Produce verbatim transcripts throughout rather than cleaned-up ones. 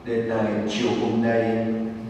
đề tài chiều hôm nay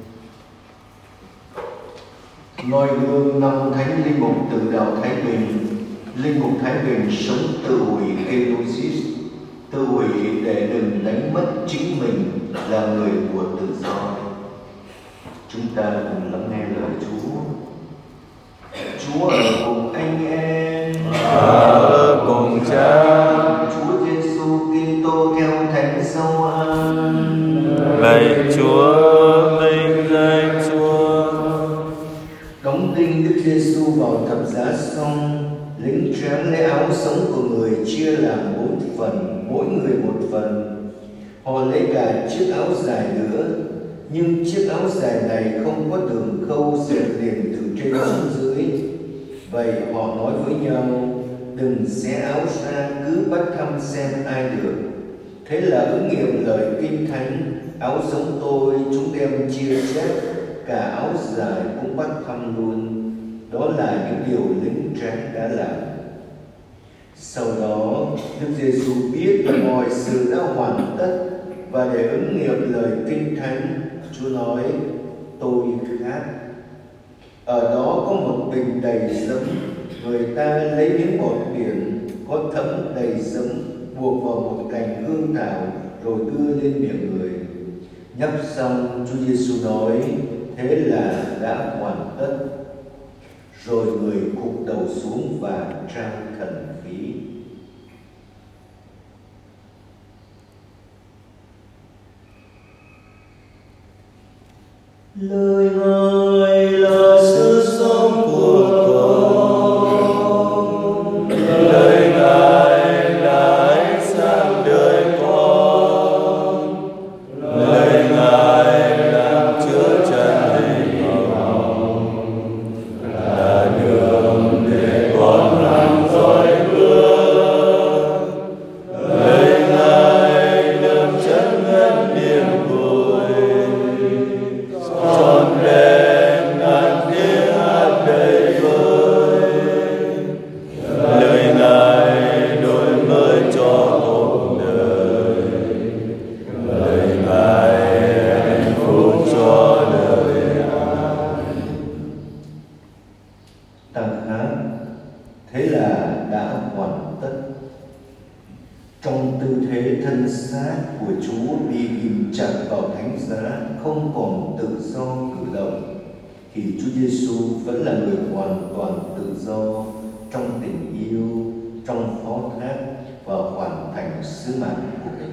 noi gương năm thánh linh mục từ đạo Thái Bình. Linh mục Thái Bình sống tự hủy kenosis, tự hủy để đừng đánh mất chính mình là người của tự do. Chúng ta cùng lắng nghe lời Chúa. Chúa ở cùng anh em, ở cùng Cha. Chúa Giêsu Kitô theo Thánh Gioan. Lạy Chúa, vinh danh Chúa. Đóng đinh Đức Giêsu vào thập giá xong, lính tráng lấy áo sống của người chia làm bốn phần, mỗi người một phần. Họ lấy cả chiếc áo dài nữa, nhưng chiếc áo dài này không có đường khâu dệt liền từ trên xuống dưới. Vậy họ nói với nhau, đừng xé áo ra, cứ bắt thăm xem ai được. Thế là ứng nghiệm lời Kinh Thánh, áo sống tôi chúng đem chia chác, cả áo dài cũng bắt thăm luôn. Đó là những điều lính tráng đã làm. Sau đó Đức Giêsu biết là mọi sự đã hoàn tất, và để ứng nghiệm lời Kinh Thánh, Chúa nói, tôi khát. Ở đó có một bình đầy giấm, người ta lấy miếng bọt biển có thấm đầy giấm buộc vào một cành hương thảo rồi đưa lên miệng người. Nhấp xong, Chúa Giêsu nói, thế là đã hoàn tất. Rồi người gục đầu xuống và trao thần khí. Lời Ngài là sự sống của con, lời Ngài là ánh sáng đời con, lời Ngài làm chứa chân linh hồn, là đường để con làm dõi bước. Lời Ngài làm chân ngân niềm vui, trọn vẹn ngàn tiếng hát đầy vơi. Lời Ngài đổi mới cho cuộc đời, lời Ngài hạnh phúc cho đời ai. Tăng hát, thế là đã hoàn tất. Trong tư thế thân xác của Chúa bị ghim chặt vào thánh giá, không còn tự do cử động, thì Chúa Giêsu vẫn là người hoàn toàn tự do trong tình yêu, trong phó thác và hoàn thành sứ mạng của mình.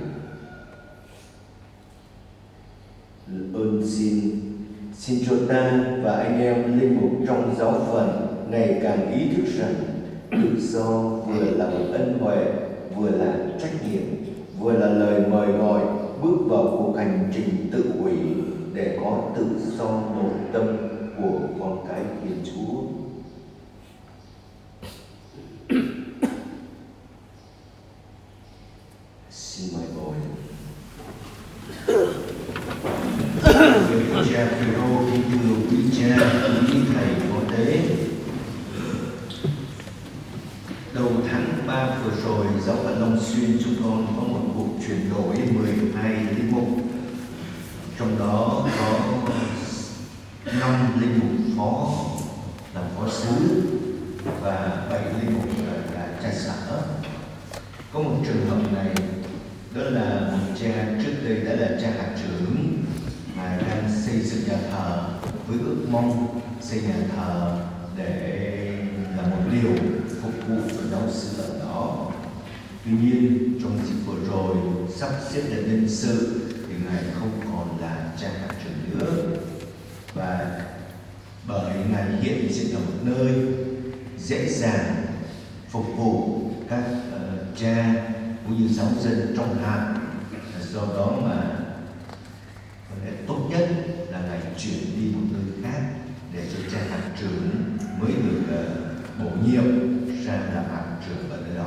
Ơn xin, xin cho ta và anh em linh mục trong giáo phận ngày càng ý thức rằng tự do vừa là một ân huệ, vừa là trách nhiệm, vừa là lời mời gọi bước vào cuộc hành trình tự hủy để có tự do nội tâm của con cái Thiên Chúa. Xin mời ngồi. Quý cha Phêrô, kính thưa quý cha, quý thầy phó tế. Đầu tháng ba vừa rồi, giáo phận Long Xuyên chúng con có một cuộc chuyển đổi mười hai linh mục. Trong đó có năm linh mục phó làm phó xứ và bảy linh mục là cha xã. Có một trường hợp này, đó là một cha trước đây đã là cha hạt trưởng mà đang xây dựng nhà thờ với ước mong xây nhà thờ để là một điều phục vụ cho giáo sư ở đó. Tuy nhiên trong dịp vừa rồi sắp xếp lại nhân sự thì ngài không còn là cha hạt trưởng nữa, và bởi ngài hiện diện ở một nơi dễ dàng phục vụ các uh, cha cũng như giáo dân trong hạt, do đó mà có lẽ tốt nhất là ngài chuyển đi một nơi khác để cho cha hạt trưởng mới được uh, bổ nhiệm ra làm hạt trưởng ở nơi đó.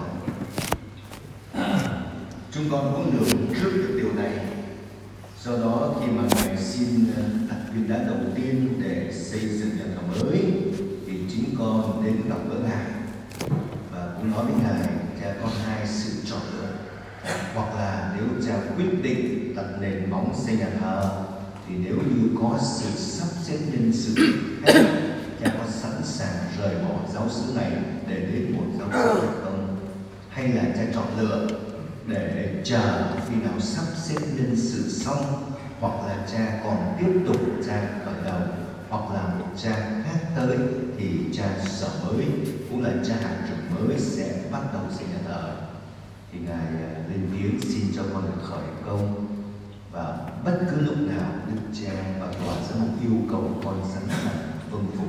Chúng con cũng lường trước được điều này, do đó khi mà ngài xin đặt viên đá đầu tiên để xây dựng nhà thờ mới thì chính con đến gặp gỡ ngài và cũng nói với ngài, cha có hai sự chọn lựa, hoặc là nếu cha quyết định đặt nền móng xây nhà thờ, thì nếu như có sự sắp xếp nhân sự khác, cha có sẵn sàng rời bỏ giáo xứ này để đến một giáo xứ khác không? Hay là cha chọn lựa để chờ khi nào sắp xếp nhân sự xong, hoặc là cha còn tiếp tục cha khởi đầu, hoặc là một cha khác tới thì cha sở mới cũng là cha hạt trưởng mới sẽ bắt đầu xây nhà thờ. Thì ngài lên tiếng xin cho con được khởi công, và bất cứ lúc nào đức cha và tòa giám mục yêu cầu con sẵn sàng vâng phục.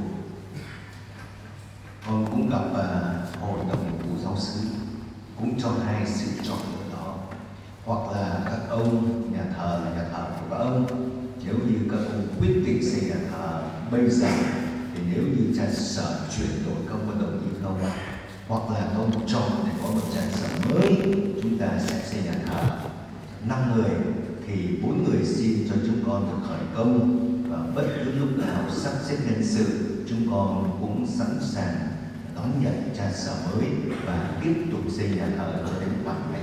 Con cũng gặp uh, hội đồng cụ giáo xứ cũng cho hai sự chọn lựa đó, hoặc là các ông nhà thờ là nhà thờ của các ông, nếu như các ông quyết định xây nhà thờ bây giờ thì nếu như cha sở chuyển đổi công có đồng ý không, hoặc là con chọn để có một cha sở mới, chúng ta sẽ xây nhà thờ năm người thì bốn người xin cho chúng con được khởi công, và bất cứ lúc nào sắp xếp nhân sự chúng con cũng sẵn sàng đón nhận cha sở mới và tiếp tục xây nhà thờ cho đến hoàn thành.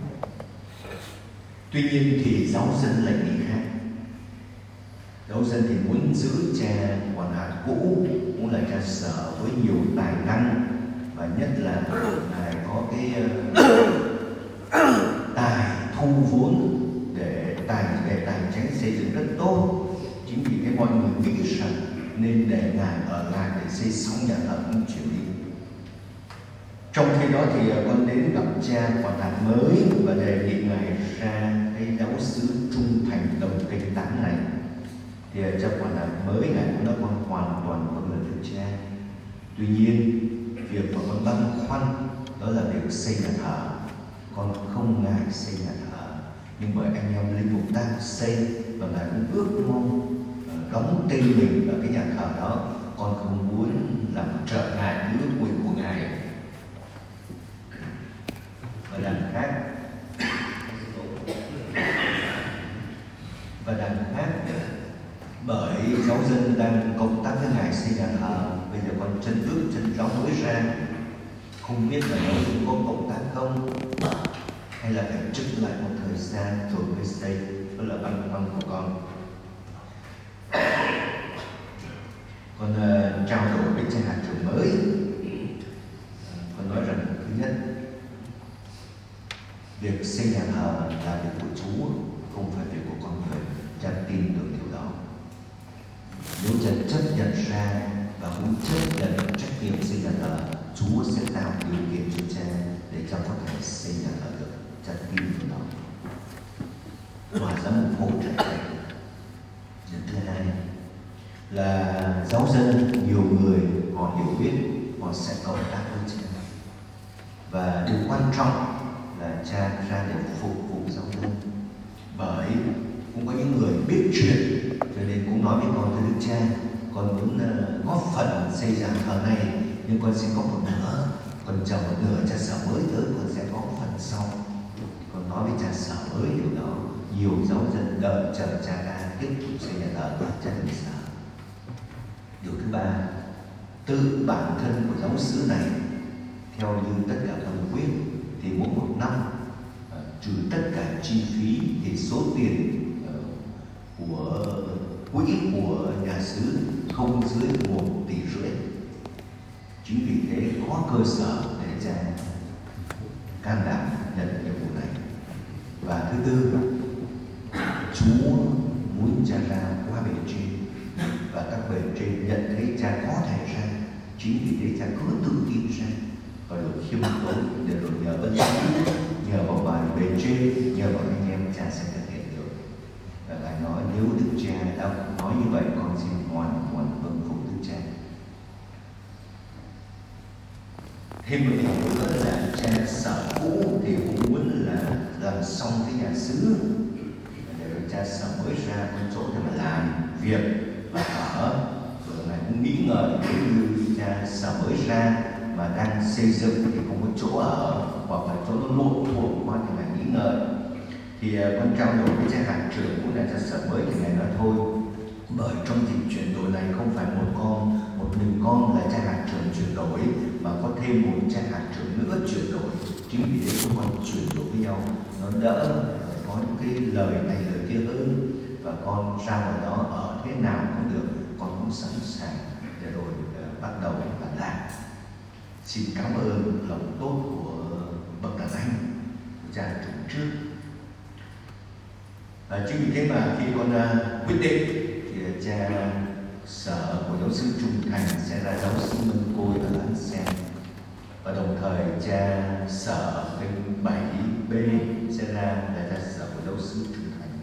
Tuy nhiên thì giáo dân lại nghĩ khác. Giáo dân thì muốn giữ cha quản hạt cũ, cũng là cha sở với nhiều tài năng, và nhất là ngài có cái uh, tài thu vốn để tài về tài chính xây dựng rất tốt. Chính vì thế mọi người nghĩ rằng nên để ngài ở lại để xây xong nhà thờ không chịu đi. Trong khi đó thì con đến gặp cha quản hạt mới và đề nghị ngài ra cái giáo xứ trung thành đồng kịch tán này. Thì cha quản hạt mới ngài cũng đã con hoàn toàn vâng lời đức cha. Tuy nhiên việc mà con băn khoăn đó là việc xây nhà thờ. Con không ngại xây nhà thờ, nhưng bởi anh em linh mục đang xây và ngài cũng ước mong đóng tên mình vào cái nhà thờ đó, con không muốn làm trở ngại ước nguyện của ngài. Và đằng khác và đằng khác bởi giáo dân đang công tác với ngài xây nhà thờ, bây giờ con chân ước chân giáo mới ra, không biết là giáo dân có công tác không, hay là phải trích lại một thời gian rồi mới xây. Đó là băn khoăn của con. Con uh, trao đổi với cha hạt trưởng mới, con nói rằng thứ nhất, việc xây nhà thờ là việc của Chúa, không phải việc của con người. Cha tin được điều đó. Nếu cha chấp nhận ra và cũng chấp nhận trách nhiệm xây nhà thờ, Chúa sẽ tạo điều kiện cho cha để cha có thể xây nhà thờ được. Cha tin điều đó. Và giám mục hỗ trợ cha. Điều thứ hai là giáo dân, nhiều người họ hiểu biết, họ sẽ cộng tác với cha. Và điều quan trọng là cha ra để phục vụ giáo dân, bởi cũng có những người biết chuyện, cho nên cũng nói với con thưa đức cha, con muốn uh, góp phần xây nhà thờ này, nhưng con sẽ có một nửa, còn chờ một nửa cha sở mới tới con sẽ có phần sau. Con nói với cha sở mới điều đó, nhiều giáo dân đợi chờ cha ra tiếp tục xây nhà thờ và cha đừng sợ. Điều thứ ba, tự bản thân của giáo xứ này, theo như tất cả thông quyết, thì mỗi một năm uh, trừ tất cả chi phí thì số tiền uh, của quỹ của nhà xứ không dưới một tỷ rưỡi. Chính vì thế có cơ sở để cha can đảm nhận nhiệm vụ này. Và thứ tư, Chúa muốn cha ra qua bề trên, và các bề trên nhận thấy cha có thể ra. Chính vì thế cha cứ tự tin ra và được khiêm tốn để rồi nhờ ơn Chúa, nhờ vào bài bề trên, nhờ vào anh em cha sẽ thực hiện được. Và ngài nói nếu đức cha đã nói như vậy, con xin hoàn toàn vâng phục đức cha. Thêm một điều nữa là cha sở cũ thì cũng muốn là làm xong cái nhà xứ để rồi cha sở mới ra có chỗ để mà làm việc và ở. Rồi ngài cũng nghĩ ngợi nếu như cha sở mới ra mà đang xây dựng thì không có chỗ ở, hoặc là chỗ nó lộn thuộn quá thì ngài nghĩ ngợi. Thì uh, con trao đổi với cha hạt trưởng cũng là cha sở mới thì ngài nói thôi, bởi trong dịp chuyển đổi này không phải một con một mình con là cha hạt trưởng chuyển đổi, mà có thêm một cha hạt trưởng nữa chuyển đổi. Chính vì thế chúng con chuyển đổi với nhau nó đỡ, có những cái lời này lời kia hơn, và con ra ngoài đó ở thế nào cũng được, con cũng sẵn sàng để rồi uh, bắt đầu và làm. Xin cảm ơn lòng tốt của bậc đàn anh, của cha chủ trước. À, chính vì thế mà khi con uh, quyết định thì uh, cha sở của giáo sư Trung Thành sẽ ra giáo sư Mân Côi ở Láng Sen, và đồng thời cha sở kênh bảy B sẽ ra là cha sở của giáo sư Trung Thành.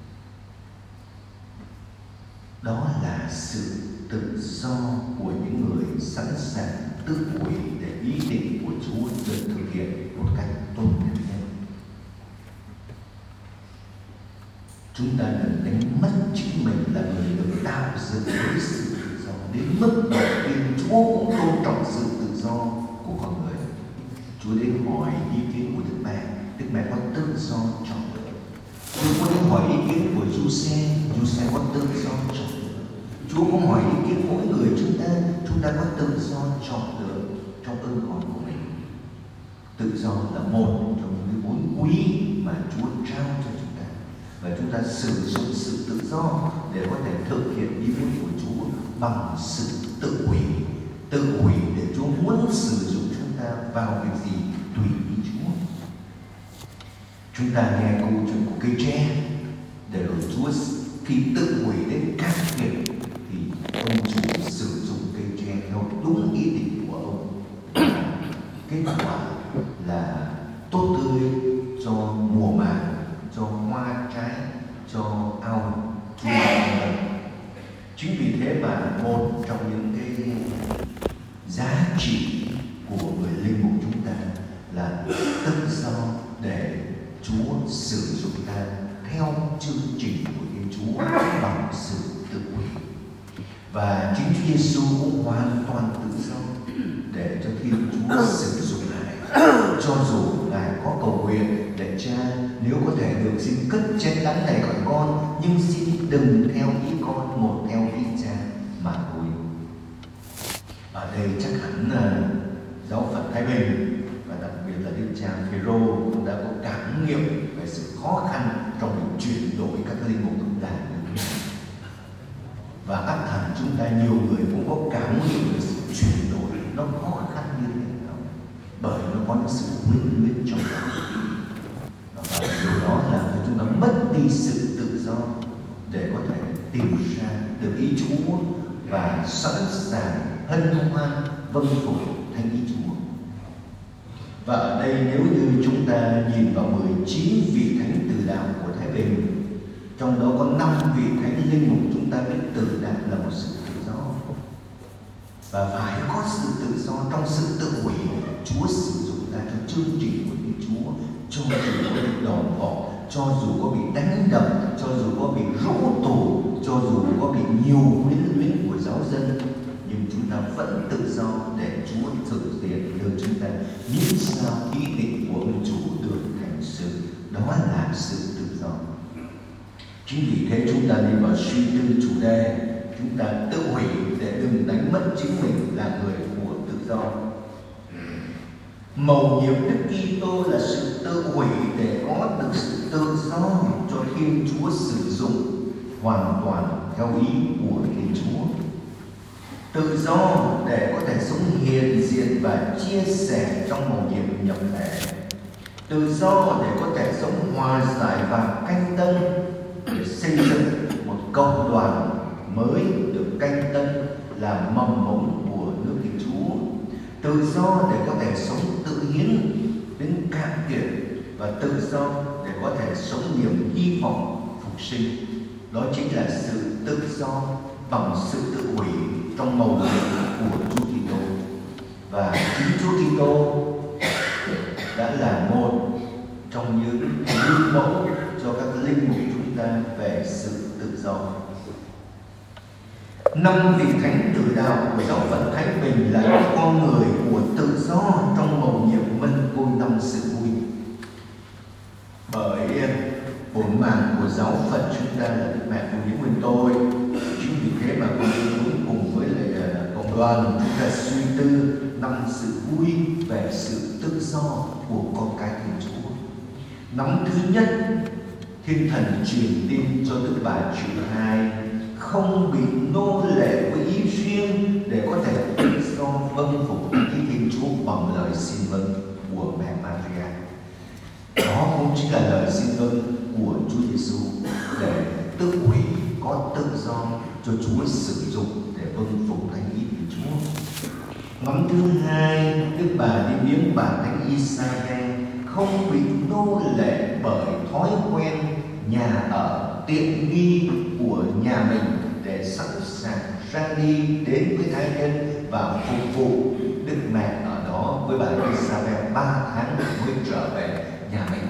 Đó là sự tự do của những người sẵn sàng tự hủy để ý định của Chúa được thực hiện một cách tôn nhất nhất. Chúng ta đừng đánh mất chính mình là người được tạo dựng với sự tự do đến mức mà khi Chúa cũng tôn trọng sự tự do của con người. Chúa đến hỏi ý kiến của Đức Mẹ, Đức Mẹ có tự do chọn lựa. Chúa đến hỏi ý kiến của Giuse, Giuse có tự do chọn lựa. Chúa cũng hỏi ý kiến mỗi người chúng ta, chúng ta có tự do chọn lựa trong ơn gọi của mình. Tự do là một trong những vốn quý mà Chúa trao cho chúng ta, và chúng ta sử dụng sự tự do để có thể thực hiện ý muốn của Chúa bằng sự tự hủy. Tự hủy để Chúa muốn sử dụng chúng ta vào việc gì tùy ý Chúa. Chúng ta nghe câu chuyện của cây tre, để rồi Chúa khi tự hủy đến các việc thì ông chủ sử dụng cây tre theo đúng ý định của ông. Kết quả là tốt tươi cho mùa màng, cho hoa trái, cho ao Chúa. Chính vì thế mà một trong những cái giá trị của người linh mục chúng ta là tự do để Chúa sử dụng ta theo chương trình của Thiên Chúa bằng sự tự hủy. Và chính Chúa Giêsu cũng hoàn toàn tự do để cho Thiên Chúa sử dụng Ngài. Cho dù Ngài có cầu nguyện để Cha nếu có thể được xin cất chén đắng này khỏi con, nhưng xin đừng theo ý con, một theo ý Cha mà thôi. Ở đây chắc hẳn uh, giáo phận Thái Bình và đặc biệt là Đức Cha Phêrô cũng đã có cảm nghiệm về sự khó khăn trong việc chuyển đổi các linh mục công đàn. Và ắt hẳn chúng ta nhiều người cũng có cảm nghiệm về sự chuyển đổi nó khó khăn như thế nào, bởi nó có những sự quyến luyến trong đó. Và điều đó làm cho chúng ta mất đi sự tự do để có thể tìm ra được ý Chúa và sẵn sàng hân hoan vâng phục thánh ý Chúa. Và ở đây nếu như chúng ta nhìn vào mười chín vị thánh từ đạo của Thái Bình, trong đó có năm vị thánh linh mục chúng ta biết từ đạo là một sự tự do, và phải có sự tự do trong sự tự hủy. Chúa sử dụng ta cho chương trình của Thiên Chúa, cho dù có bị đòn bỏ, cho dù có bị đánh đập, cho dù có bị rũ tù, cho dù có bị nhiều quyến luyến của giáo dân, nhưng chúng ta vẫn tự do để Chúa thực hiện được chúng ta những sao ý định của ông chủ được thành sự. Đó là sự tự do. Chính vì thế chúng ta đi vào suy tư chủ đề, chúng ta tự hủy để đừng đánh mất chính mình là người của tự do. Mầu nhiệm Đức Kitô là sự tự hủy để có được sự tự do cho Thiên Chúa sử dụng hoàn toàn theo ý của Thiên Chúa. Tự do để có thể sống hiện diện và chia sẻ trong mầu nhiệm nhập thể. Tự do để có thể sống hòa giải và canh tân, để xây dựng một cộng đoàn mới được canh tân là mầm mống của nước Thiên Chúa. Tự do để có thể sống tự hiến đến cạn kiệt, và tự do để có thể sống niềm hy vọng phục sinh. Đó chính là sự tự do bằng sự tự hủy trong mầu nhiệm của Chúa Kitô. Và chính Chúa Kitô đã là một trong những gương mẫu cho các linh mục chúng ta về sự tự do. Năm vị thánh tử đạo của giáo phận Thái Bình là những con người của tự do trong mầu nhiệm Mân Côi năm sự vui. Bởi bổn mạng của giáo phận chúng ta là Đức Mẹ Phụ Nữ Nguyên Tôi. Chính vì thế mà con muốn cùng với lại cộng đoàn chúng ta suy tư năm sự vui về sự tự do của con cái Thiên Chúa. Năm thứ nhất Thiên thần truyền tin cho Đức Bà Triệu Hai không bị nô lệ với ý riêng để có thể tự do vâng phục ý Thiên Chúa bằng lời xin vâng của mẹ Maria. Đó cũng chính là lời xin vâng của Chúa Giêsu để tự hủy có tự do cho Chúa sử dụng để vâng phục thánh ý Thiên Chúa. Ngắm thứ hai, Đức Bà đi viếng bà Thánh Isabel không bị nô lệ bởi thói quen nhà ở tiện nghi của nhà mình để sẵn sàng ra đi đến với thai nhân và phục vụ Đức Mẹ ở đó với bà Isabel ba tháng mới trở về nhà mình.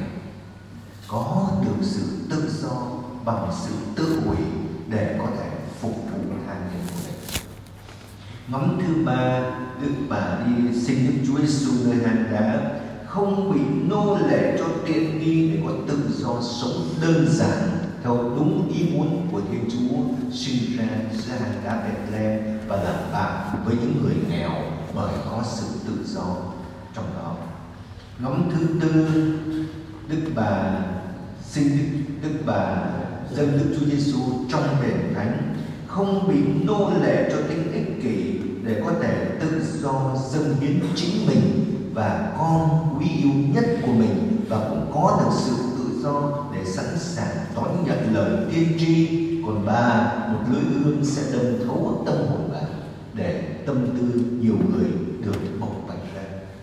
Có được sự tự do bằng sự tự hủy để có thể phục vụ thai nhân của mình. Ngắm thứ ba, Đức Bà đi sinh Đức Chúa Giêsu nơi hang đá không bị nô lệ cho tiện nghi để có tự do sống đơn giản theo đúng ý muốn của Thiên Chúa, sinh ra giữa hang đá Bethlehem và làm bạn với những người nghèo bởi có sự tự do trong đó. Ngắm thứ tư, Đức Bà sinh Đức, Đức Bà dâng Đức Chúa Giêsu trong đền thánh không bị nô lệ cho tính ích kỷ để có thể tự do dâng hiến chính mình và con quý yêu nhất của mình, và cũng có được sự tự do để sẵn sàng đón nhận lời tiên tri. Còn bà, một lưỡi hương sẽ đâm thấu tâm hồn bà để tâm tư nhiều người được bộc bạch ra.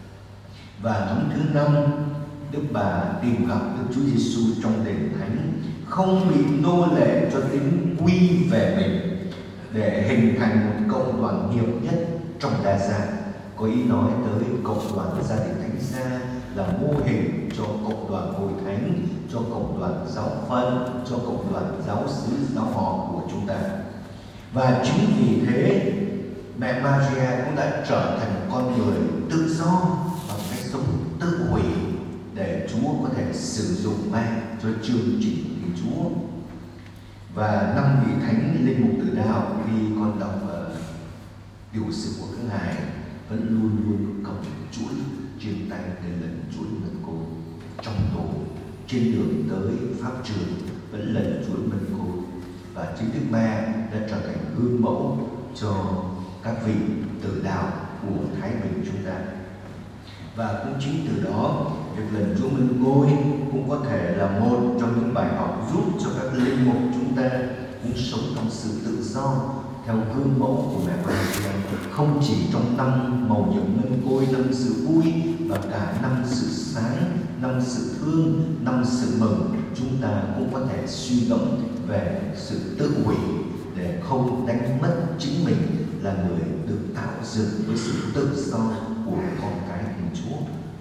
Và năm thứ năm, Đức Bà tìm gặp Đức Chúa Giêsu trong đền thánh không bị nô lệ cho tính quy về mình để hình thành một cộng đoàn hiệp nhất trong đa gia. Có ý nói tới cộng đoàn gia đình thánh gia là mô hình cho cộng đoàn hội thánh, cho cộng đoàn giáo phân, cho cộng đoàn giáo xứ giáo họ của chúng ta. Và chính vì thế mẹ Maria cũng đã trở thành con người tự do bằng cách sống tự hủy để Chúa có thể sử dụng mang cho chương trình của Thiên Chúa. Và năm vị thánh linh mục tử đạo, khi con đọc uh, tiểu sử của các ngài, vẫn luôn luôn cầm chuỗi trên tay để lần chuỗi mân côi trong tổ, trên đường tới pháp trường vẫn lần chuỗi mân côi, và chính Đức Mẹ đã trở thành gương mẫu cho các vị tử đạo của Thái Bình chúng ta. Và cũng chính từ đó, việc lần chuỗi mân côi cũng có thể là một trong những bài học giúp cho các linh mục chúng ta cũng sống trong sự tự do theo gương mẫu của mẹ Maria, không chỉ trong năm mầu nhiệm mân côi, năm sự vui, và cả năm sự sáng, năm sự thương, năm sự mừng, chúng ta cũng có thể suy gẫm về sự tự hủy để không đánh mất chính mình là người được tạo dựng với sự tự do của con cái Thiên Chúa.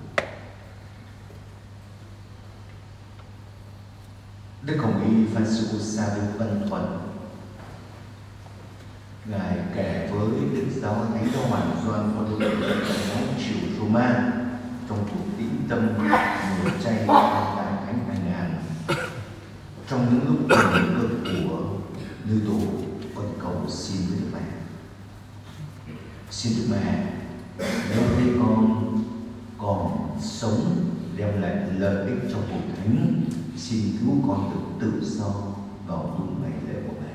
Đức Hồng Y Francisco Xavier Văn Thuận, ngài kể với Đức Giáo Thánh Giáo Hoàng Gioan Phaolô đệ nhị giáo triều Roma trong cuộc tĩnh tâm mùa chay năm Đại Thánh hai nghìn, trong những lúc bình cực của Lư Tổ, con cầu xin với Đức Mẹ: xin Đức Mẹ, nếu thấy con còn sống đem lại lợi ích cho hội thánh, xin cứu con được tự do vào đúng ngày lễ của mẹ.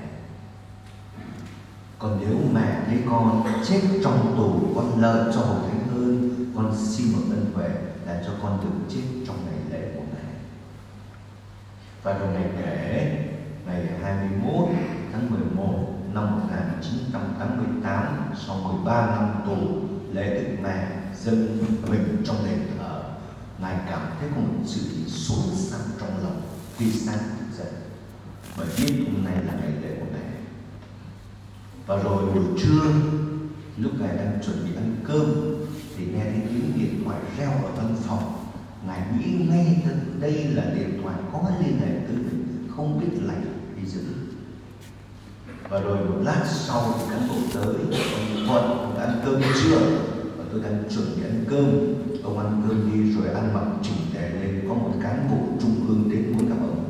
Còn nếu mẹ thấy con chết trong tù, con lợi cho hội thánh hơn, con xin một ân huệ là cho con được chết trong ngày lễ của mẹ. Và rồi ngày kể ngày hai mươi mốt tháng mười một năm một nghìn chín trăm tám mươi tám, sau mười ba năm tù, lễ Đức Mẹ dâng mình trong đền thờ, ngài cảm thấy có một sự xốn sang trong lòng, tuy sáng thức dậy, bởi biết hôm nay là ngày lễ của mẹ. Và rồi buổi trưa, lúc ngài đang chuẩn bị ăn cơm thì nghe thấy tiếng điện thoại reo ở văn phòng. Ngài nghĩ ngay đây là điện thoại có liên hệ tới mình, không biết lành hay dữ. Và rồi một lát sau thì cán bộ tới: ông Thuận, ông đã ăn cơm chưa? Và tôi đang chuẩn bị ăn cơm. Ông ăn cơm đi rồi ăn mặc chỉnh tề lên, có một cán bộ trung ương đến muốn gặp ông.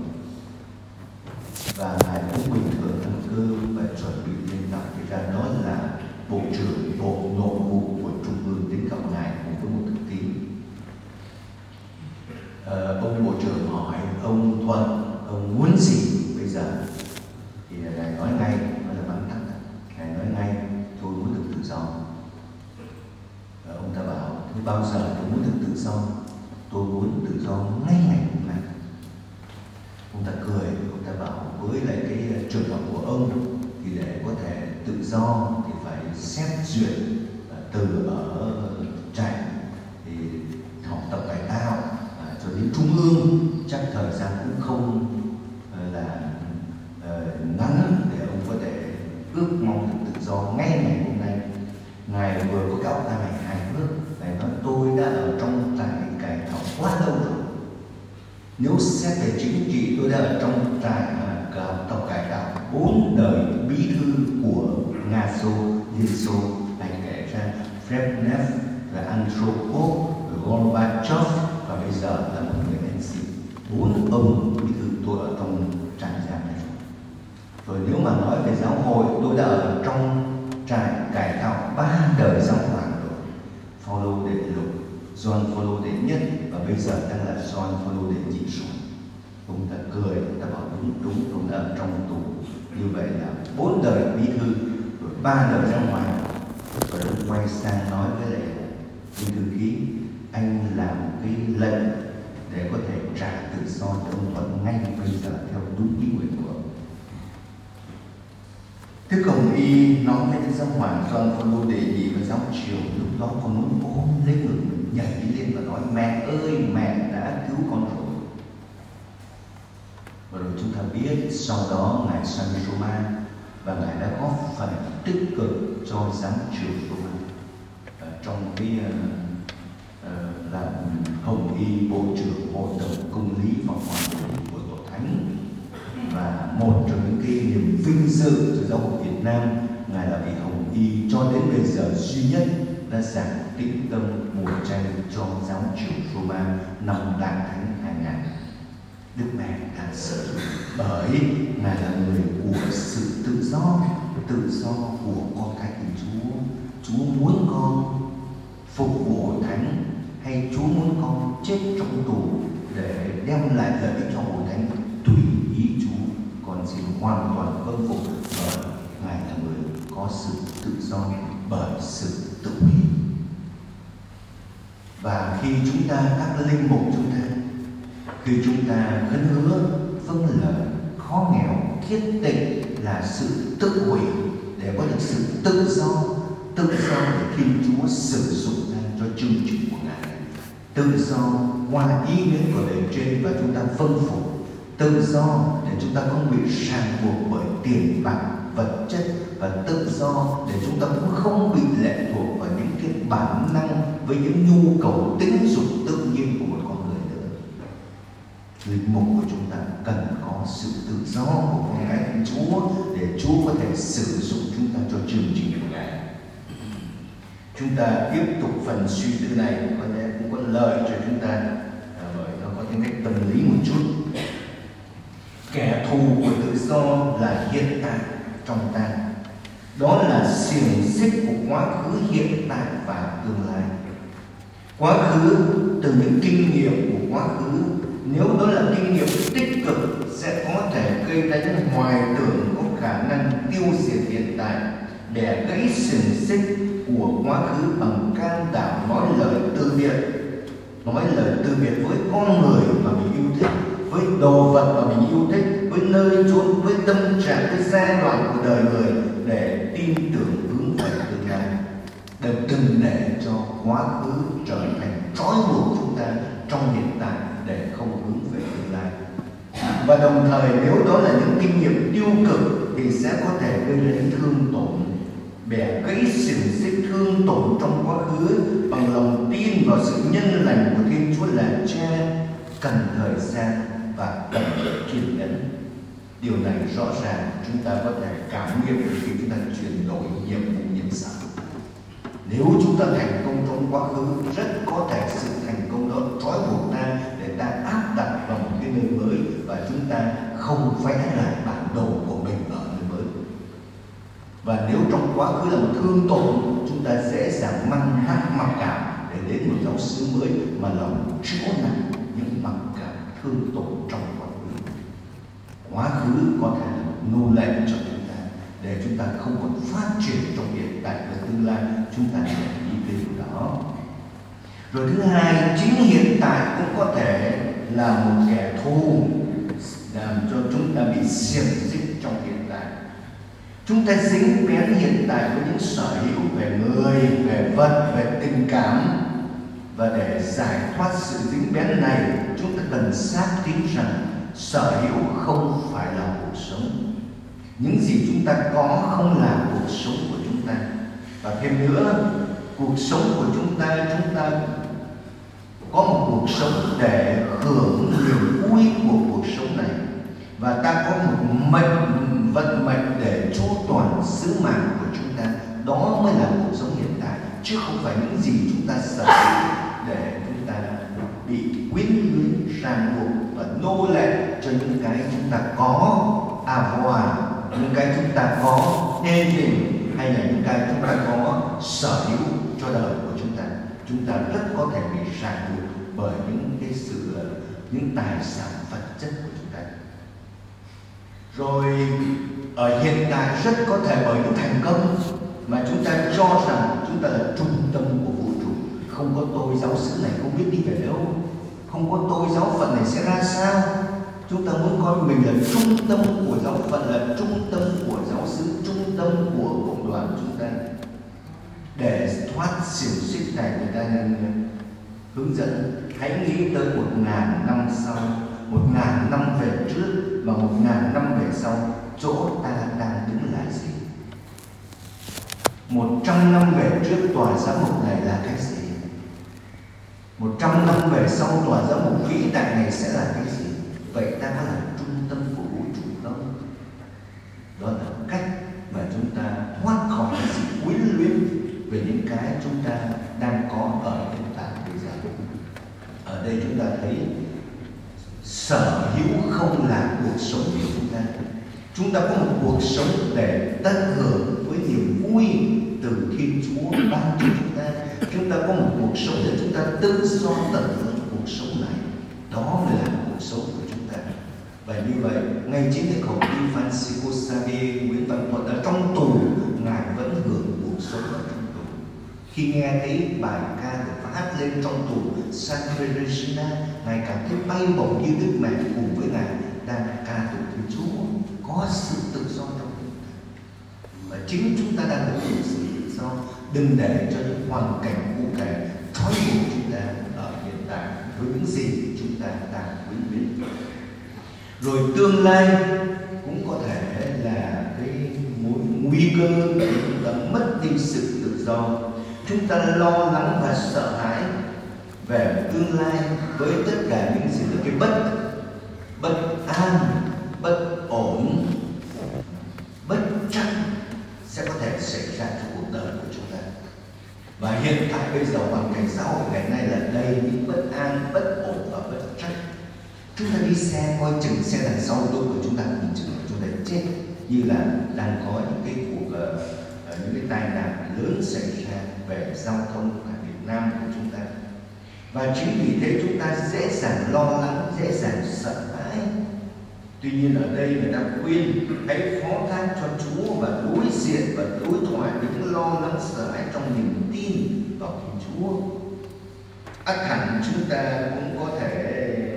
Và ngài cũng bình thường ăn cơm và chuẩn bị lên đọc, thì ra đó là bộ trưởng bộ nội vụ của trung ương đến gặp ngài cùng với một thư tín. À, ông bộ trưởng hỏi ông Thuận, ông ông muốn gì bây giờ? Thì Ngài nói ngay, nó là vắn tắt. Ngài nói ngay, tôi muốn được tự do. Và ông ta bảo, tôi bao giờ tôi muốn được tự do? Tôi muốn tự do ngay ngày hôm nay. Ông ta cười, ông ta bảo với lại cái trường hợp của ông thì để có thể tự do thì phải xét duyệt từ ở trại thì học tập cải tạo à, cho đến trung ương, chắc thời gian cũng không uh, là uh, ngắn để ông có thể ước mong được tự do ngay ngày hôm nay. Ngài vừa có cáo ta này hài hước, Ngài nói tôi đã ở trong trại cải tạo quá lâu rồi. Nếu xét về chính trị, tôi đã ở trong trại uh, tập cải tạo bốn đời bí thư của Nga Xô, Liên Xô. Ngài kể ra Brezhnev, rồi Andropov, rồi Gorbachev và bây giờ là một người en xê. Bốn ông bí thư tôi ở trong trại giam này. Rồi nếu mà nói về giáo hội, tôi đã ở trong trại cải tạo ba đời giáo hoàng rồi. Phaolô đệ lục, Gioan Phaolô đệ nhất và bây giờ đang là Gioan Phaolô đệ nhị rồi. Ông ta cười, ông ta bảo đúng đúng, ông đã ở trong tù. Như vậy là bốn đời bí thư, rồi ba đời giáo hoàng. Và ông quay sang nói với lại viên thư ký, anh làm cái lệnh để có thể trả tự do cho ông Thuận ngay bây giờ theo đúng ý nguyện của ông. Đức Hồng Y nói với Đức Giáo Hoàng Gioan Phaolô đệ nhị và giáo triều lúc đó con muốn ôm lấy ngực mình, nhảy lên và nói mẹ ơi, mẹ đã cứu con rồi. Và rồi chúng ta biết sau đó Ngài sang Roma và Ngài đã góp phần tích cực cho giáo triều Roma trong cái uh, uh, làm Hồng Y Bộ trưởng Hội đồng Công lý và Hòa bình của Tổ Thánh. Và một trong những cái niềm vinh dự cho giáo hội Việt Nam, Ngài là vị Hồng Y cho đến bây giờ duy nhất đã giảng tĩnh tâm mùa tranh cho giáo triều Roma năm Đại Thánh hai nghìn. Đức Mẹ đang sợ bởi Ngài là người của sự tự do, tự do của con cái của Chúa. Chúa muốn con phục vụ hội thánh hay Chúa muốn con chết trong tù để đem lại lợi ích cho hội thánh, tùy ý Chúa. Con xin hoàn toàn vâng phục bởi Ngài là người có sự tự do bởi sự tự ý. Và khi chúng ta, các linh mục chúng ta, khi chúng ta khấn hứa vâng lời khó nghèo thiết tịch là sự tự hủy để có được sự tự do, tự do để Thiên Chúa sử dụng ra cho chương trình của Ngài, tự do qua ý nghĩa của bề trên và chúng ta vâng phục, tự do để chúng ta không bị ràng buộc bởi tiền bạc vật chất, và tự do để chúng ta cũng không bị lệ thuộc vào những cái bản năng với những nhu cầu tính dục tự nhiên của một con người nữa. Linh mục của chúng ta cần có sự tự do của con cái Chúa để Chúa có thể sử dụng chúng ta cho chương trình của Ngài. Chúng ta tiếp tục phần suy tư này có lẽ cũng có lợi cho chúng ta bởi nó có những cách tâm lý một chút. Kẻ thù của tự do là hiện tại trong ta, đó là xiềng xích của quá khứ, hiện tại và tương lai. Quá khứ từ những kinh nghiệm của quá khứ, nếu đó là kinh nghiệm tích cực sẽ có thể gây đánh hoài tưởng có khả năng tiêu diệt hiện tại, để gãy xiềng xích của quá khứ bằng can đảm nói lời từ biệt, nói lời từ biệt với con người mà mình yêu thích, với đồ vật mà mình yêu thích, với nơi chốn, với tâm trạng, với giai đoạn của đời người, để tin tưởng hướng về tương lai. Đừng đừng để cho quá khứ trở thành trói buộc chúng ta trong hiện tại để không hướng về tương lai. Và đồng thời nếu đó là những kinh nghiệm tiêu cực thì sẽ có thể gây ra những thương tổn, bẻ gãy xiềng xích thương tổn trong quá khứ bằng lòng tin vào sự nhân lành của Thiên Chúa là Cha, cần thời gian và cần kiên nhẫn. Điều này rõ ràng chúng ta có thể cảm nghiệm được khi chúng ta chuyển đổi nhiệm vụ nhiệm xã. Nếu chúng ta thành công trong quá khứ, rất có thể sự thành công đó trói buộc ta để ta áp đặt vào một cái nơi mới và chúng ta không vẽ lại bản đồ của mình ở nơi mới. Và nếu trong quá khứ là một thương tổn, chúng ta dễ dàng mang hát mặc cảm để đến một giáo xứ mới mà lòng chữa nặng những mặc cảm thương tổn trong quá khứ. quá khứ có thể là nô lệ cho chúng ta, để chúng ta không còn phát triển trong hiện tại và tương lai. Chúng ta để ý cái điều đó. Rồi thứ hai, chính hiện tại cũng có thể là một kẻ thù làm cho chúng ta bị xiềng xích trong hiện tại. Chúng ta dính bén hiện tại với những sở hữu về người, về vật, về tình cảm. Và để giải thoát sự dính bén này, chúng ta cần xác tín rằng sở hữu không phải là cuộc sống. Những gì chúng ta có không là cuộc sống của chúng ta. Và thêm nữa, cuộc sống của chúng ta, chúng ta có một cuộc sống để hưởng niềm vui của cuộc sống này. Và ta có một mệnh vận mệnh để chu toàn sứ mạng của chúng ta. Đó mới là cuộc sống hiện tại, chứ không phải những gì chúng ta sở hữu để chúng ta bị quyến luyến, ràng buộc và nô lệ cho những cái chúng ta có, avoir, những cái chúng ta có nên mình, hay là những cái chúng ta có sở hữu cho đời của chúng ta. Chúng ta rất có thể bị ràng buộc bởi những cái sự những tài sản vật chất của chúng ta. Rồi ở hiện tại rất có thể bởi những thành công mà chúng ta cho rằng chúng ta là trung tâm của vũ trụ. Không có tôi, giáo xứ này không biết đi về đâu. Không có tôi, giáo phận này sẽ ra sao. Chúng ta muốn coi mình là trung tâm của giáo phận, là trung tâm của giáo xứ, trung tâm của cộng đoàn chúng ta. Để thoát xiềng xích này, người ta hướng dẫn hãy nghĩ tới một ngàn năm sau, một ngàn năm về trước và một ngàn năm về sau, chỗ ta đang đứng là gì? Một trăm năm về trước tòa giám mục này là cái gì? Một trăm năm về sau tòa giám mục vĩ đại này sẽ là cái gì? Vậy ta có là trung tâm của vũ trụ không? Đó là cách mà chúng ta thoát khỏi sự quyến luyến về những cái chúng ta đang có ở hiện tại bây giờ. Ở đây chúng ta thấy sở hữu không là cuộc sống của chúng ta. Chúng ta có một cuộc sống để tận hưởng với niềm vui từ Thiên Chúa ban cho chúng ta. Chúng ta có một cuộc sống để chúng ta tự do tận hưởng cuộc sống này. Đó mới là cuộc sống của chúng ta. Và như vậy, ngay chính cái khẩu Đức Francisco Xavier Nguyễn Văn Thuận ở trong tù, Ngài vẫn hưởng cuộc sống ở trong tù. Khi nghe thấy bài ca được hát lên trong tù Sacre Regina, Ngài cảm thấy bay bổng như Đức Mẹ cùng với Ngài đang ca tụng Thiên Chúa. Có sự tự do trong chúng ta. Và chính chúng ta đang được sự tự do. Đừng để cho những hoàn cảnh cụ thể trói buộc chúng ta ở hiện tại với những gì chúng ta đang quyến luyến. Rồi tương lai cũng có thể là cái mối nguy cơ để chúng ta mất đi sự tự do. Chúng ta lo lắng và sợ hãi về tương lai với tất cả những gì là cái bất bất an, bất ổn, bất chắc sẽ có thể xảy ra trong cuộc đời của chúng ta. Và hiện tại bây giờ hoàn cảnh xã hội ngày nay là đầy những bất an, bất ổn và bất chắc. Chúng ta đi xe coi chừng xe đằng sau đôi của chúng ta nhìn chừng chúng ta chết, như là đang có những cái cuộc uh, những cái tai nạn lớn xảy ra về giao thông ở Việt Nam của chúng ta. Và chính vì thế chúng ta dễ dàng lo lắng, dễ dàng sợ hãi. Tuy nhiên ở đây người ta khuyên hãy phó thác cho Chúa và đối diện và đối thoại với những lo lắng sợ hãi trong niềm tin vào Thiên Chúa. Ắt hẳn chúng ta cũng có thể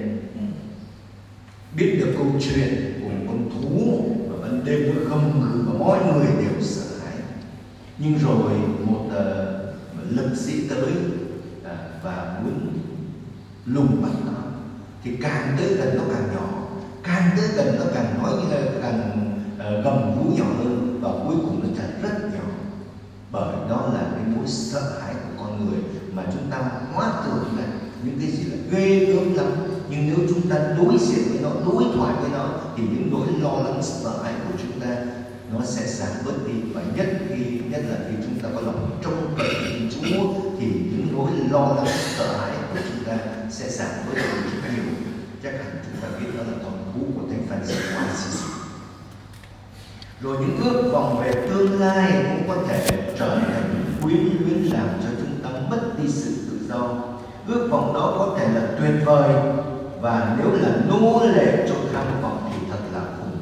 biết được câu chuyện của con thú và ban đêm nó gầm gừ và mọi người đều sợ hãi. Nhưng rồi một uh, lực sĩ tới uh, và muốn lùng bắt nó, thì càng tới gần nó càng nhỏ, càng tới gần nó càng nói như là càng uh, gầm rú nhỏ hơn, và cuối cùng nó trở rất nhỏ. Bởi đó là cái mối sợ hãi của con người mà chúng ta hóa tưởng là những cái gì là ghê gớm lắm. Nhưng nếu chúng ta đối diện với nó, đối thoại với nó, thì những nỗi lo lắng sợ hãi của chúng ta nó sẽ giảm bớt đi. Và nhất khi nhất là khi chúng ta có lòng trông cậy Thiên Chúa, thì những nỗi lo lắng sợ hãi của chúng ta sẽ giảm bớt đi rất nhiều. Chắc hẳn chúng ta biết đó là con thú của Thánh Francisco Assisi. Rồi những ước vọng về tương lai cũng có thể trở thành quyến luyến, làm cho chúng ta mất đi sự tự do. Ước vọng đó có thể là tuyệt vời, và nếu là nô lệ cho tham vọng thì thật là khủng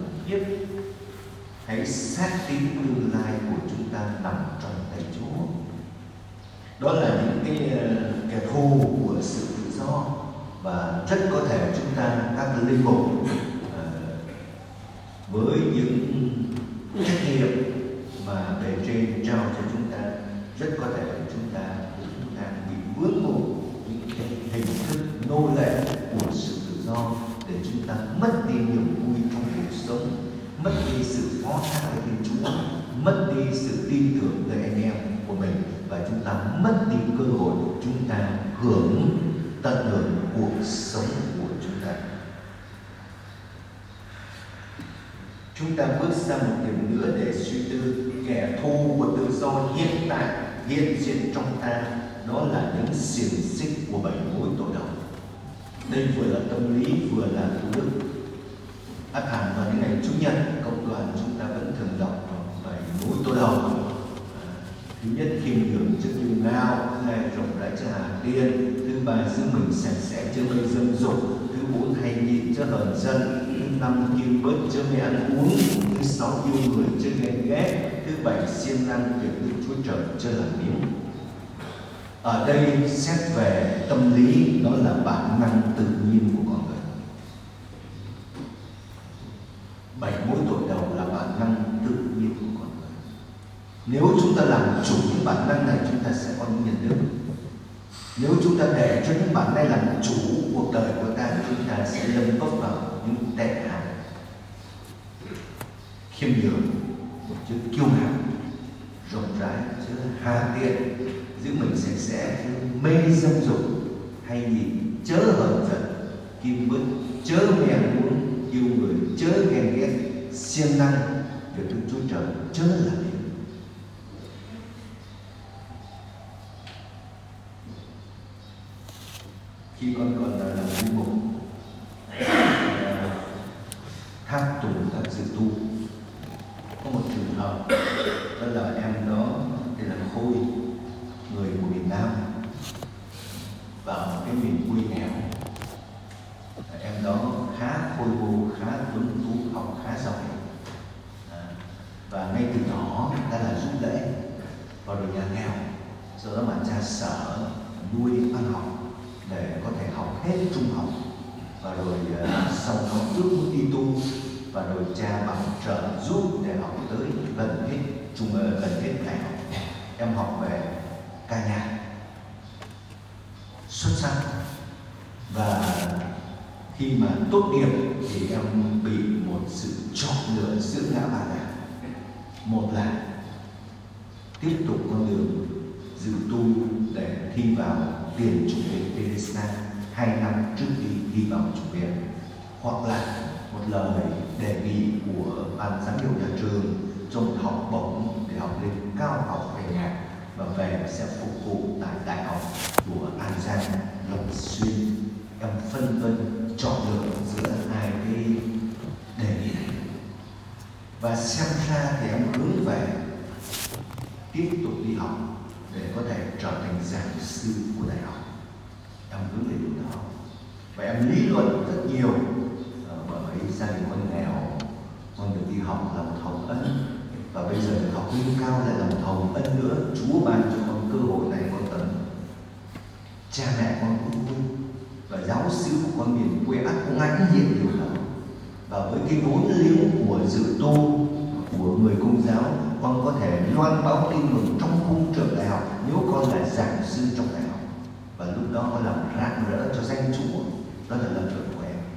hãy xác tín tương lai của chúng ta nằm trong tay Chúa. Đó là những cái uh, kẻ thù của sự tự do, và rất có thể chúng ta, các linh mục uh, với những trách nhiệm mà bề trên trao cho chúng ta, rất có thể chúng ta cũng đang bị vướng buộc những cái hình thức nô lệ của sự tự do, để chúng ta mất đi niềm vui trong cuộc sống, mất đi sự phó thác với Thiên Chúa, mất đi sự tin tưởng về anh em của mình, và chúng ta mất đi cơ hội chúng ta hưởng tận hưởng cuộc sống của chúng ta. Chúng ta bước sang một điểm nữa để suy tư. Kẻ thù của tự do hiện tại hiện diện trong ta, đó là những xiềng xích của bảy mối tội đầu. Đây vừa là tâm lý, vừa là thủ đức. Ắt hẳn vào những ngày Chủ nhật, cộng đoàn chúng ta vẫn thường đọc bảy mối tội đầu. Thứ nhất, khiêm nhường trước như ngao. Thứ hai, rộng rãi chớ hà tiên. Thứ ba, giữ mình sạch sẽ chớ gây dâm dục. Thứ bốn, hay nhịn chớ hờn dân. Thứ năm, kiêng bớt chớ mê ăn uống. Thứ sáu, yêu người chớ ghen ghét. Thứ bảy, siêng năng việc Đức Chúa Trời chớ làm biếng. Ở đây xét về tâm lý, đó là bản năng tự nhiên của con người. Bảy mối tội đầu là bản năng tự nhiên của con người. Nếu chúng ta làm chủ những bản năng này, chúng ta sẽ có những nhận thức. Nếu chúng ta để cho những bản năng làm chủ cuộc đời của ta, chúng ta sẽ lâm vấp vào những tệ hại. Khiêm nhường chứ kiêu ngạo, rộng rãi chứ hà tiện, giữ mình sạch sẽ chứ mê dâm dục, hay nhịn chớ hờn giận, kim bớt chớ mê ăn uống, yêu người chớ ghen ghét, siêng năng việc Đức Chúa Trời chớ làm biếng. Khi con còn là làm linh mục, tháp tùng các sự tu, có một trường hợp đó là em đó tên là Khôi, người của miền Nam, vào một cái miền quê nghèo. Em đó khá khôi ngô, khá tuấn tú, học khá giỏi, à, và ngay từ nhỏ đã là giúp đỡ vào được nhà nghèo. Do đó mà cha sở nuôi ăn học để có thể học hết trung học, và rồi uh, sau đó ước muốn đi tu, và rồi cha bảo trợ giúp để học tới gần hết trung uh, gần hết đại học. Em học về ca nhạc xuất sắc, và khi mà tốt nghiệp thì em bị một sự chọn lựa giữa ngã ba ngã. Một là tiếp tục con đường dự tu để thi vào tiền chủng viện Teresa hai năm trước khi thi vào chủng viện, hoặc là một lời đề nghị của ban giám hiệu nhà trường cho một học bổng để học lên cao học về nhạc, và về sẽ phục vụ tại đại học của An Giang, Long Xuyên. Em phân vân chọn lựa giữa hai cái đề nghị này, và xem ra thì em hướng về tiếp tục đi học để có thể trở thành giảng sư của đại học. Em hướng về điều đó, và em lý luận rất nhiều. Bởi gia đình con nghèo, con được đi học là một hồng ân, và bây giờ được học lên cao lại là một hồng ân nữa. Chúa ban cho con cơ hội này, con tận cha mẹ con cũng vui, và giáo sư của con miền quê ắt cũng hãnh diện điều đó. Và với cái vốn liếng của dự tu của người Công giáo, con có thể loan báo tin mừng trong khung trường đại học nếu con là giảng sư trong đại học, và lúc đó con làm rạng rỡ cho danh Chúa. Đó là lập trường của em.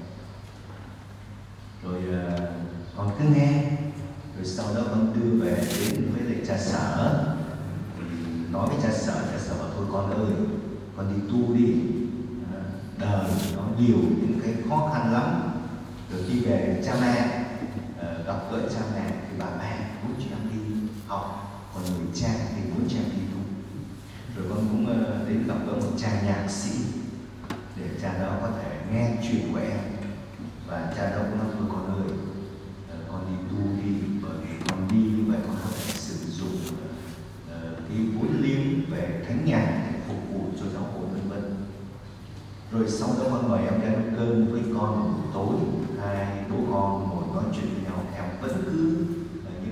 Rồi uh, con cứ nghe, rồi sau đó con đưa về đến với lại cha sở, nói với cha sở, cha sở bảo thôi con ơi, con đi tu đi, đời nó nhiều những cái khó khăn lắm. Rồi khi về cha mẹ, uh, gặp gỡ cha mẹ thì bà mẹ muốn chị em đi học, còn người cha thì muốn chị em đi tu. Rồi con cũng uh, đến gặp gỡ một cha nhạc sĩ để cha đó có thể nghe chuyện của em, và cha đó cũng nói thôi con ơi, uh, con đi tu đi, bởi vì con đi như vậy con có thể sử dụng uh, cái vốn liếng về thánh nhạc để phục vụ cho giáo hội vân vân. Rồi sau đó con mời em đi ăn cơm với con một buổi tối, hai bố con ngồi nói chuyện với nhau. Em vẫn cứ uh, như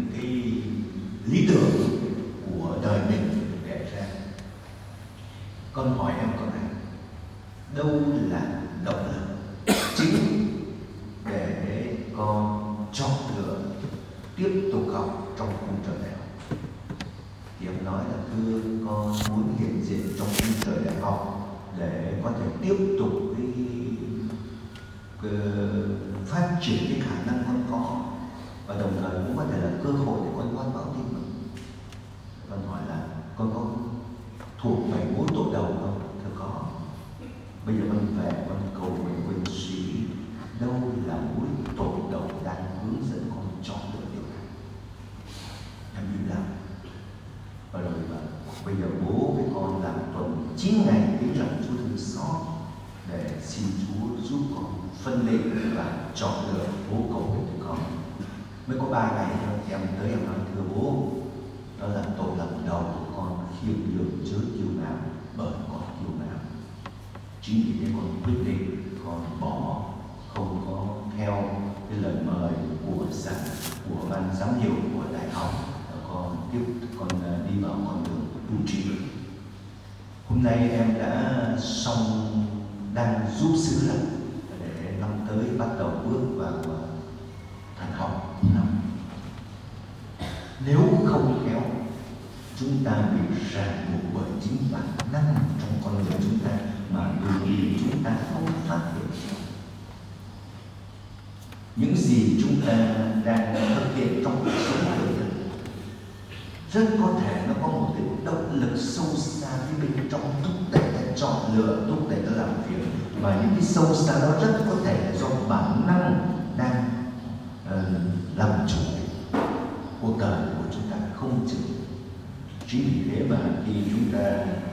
lý tưởng của đời mình để ra. Con hỏi em con này, đâu là động lực chính để con chọn lựa tiếp tục học trong khung trời đại học? Thì em nói là thưa, con muốn hiện diện trong khung trời đại học để có thể tiếp tục cái, cái phát triển cái khả năng con có, và đồng thời cũng có thể là cơ hội để con loan báo tin mừng. Con hỏi là con có thuộc về mối tội đầu không? Thưa có. Bây giờ con về con cầu nguyện con suy nghĩ đâu là mối tội đầu đang hướng dẫn con chọn lựa điều này. Em im lặng. Và rồi mà bây giờ bố với con làm tuần chín ngày tiếng lòng Chúa thương xót để xin Chúa giúp con phân định và chọn lựa. Bố cầu nguyện với con. Mới có ba ngày thôi em tới em nói thưa bố, đó là tội lầm đầu của con, khiêm nhường chớ kiêu ngạo bởi con kiêu ngạo. Chính vì thế con quyết định con bỏ, không có theo cái lời mời của giảng, của ban giám hiệu của đại học, con tiếp con đi vào con đường tu trì. Hôm nay em đã xong, đang giúp sứ lệnh để năm tới bắt đầu bước vào thần học năm. Nếu không khéo, chúng ta bị ràng buộc bởi chính bản năng trong con người chúng ta mà đôi khi chúng ta không phát hiện. Những gì chúng ta đang thực hiện trong cuộc sống của mình rất có thể nó có một cái động lực sâu xa phía bên trong thúc đẩy ta chọn lựa, thúc đẩy ta làm việc, và những cái sâu xa đó rất có thể là do bản năng đang uh, làm chủ cuộc đời của chúng ta không chừng. Chính vì thế mà khi chúng ta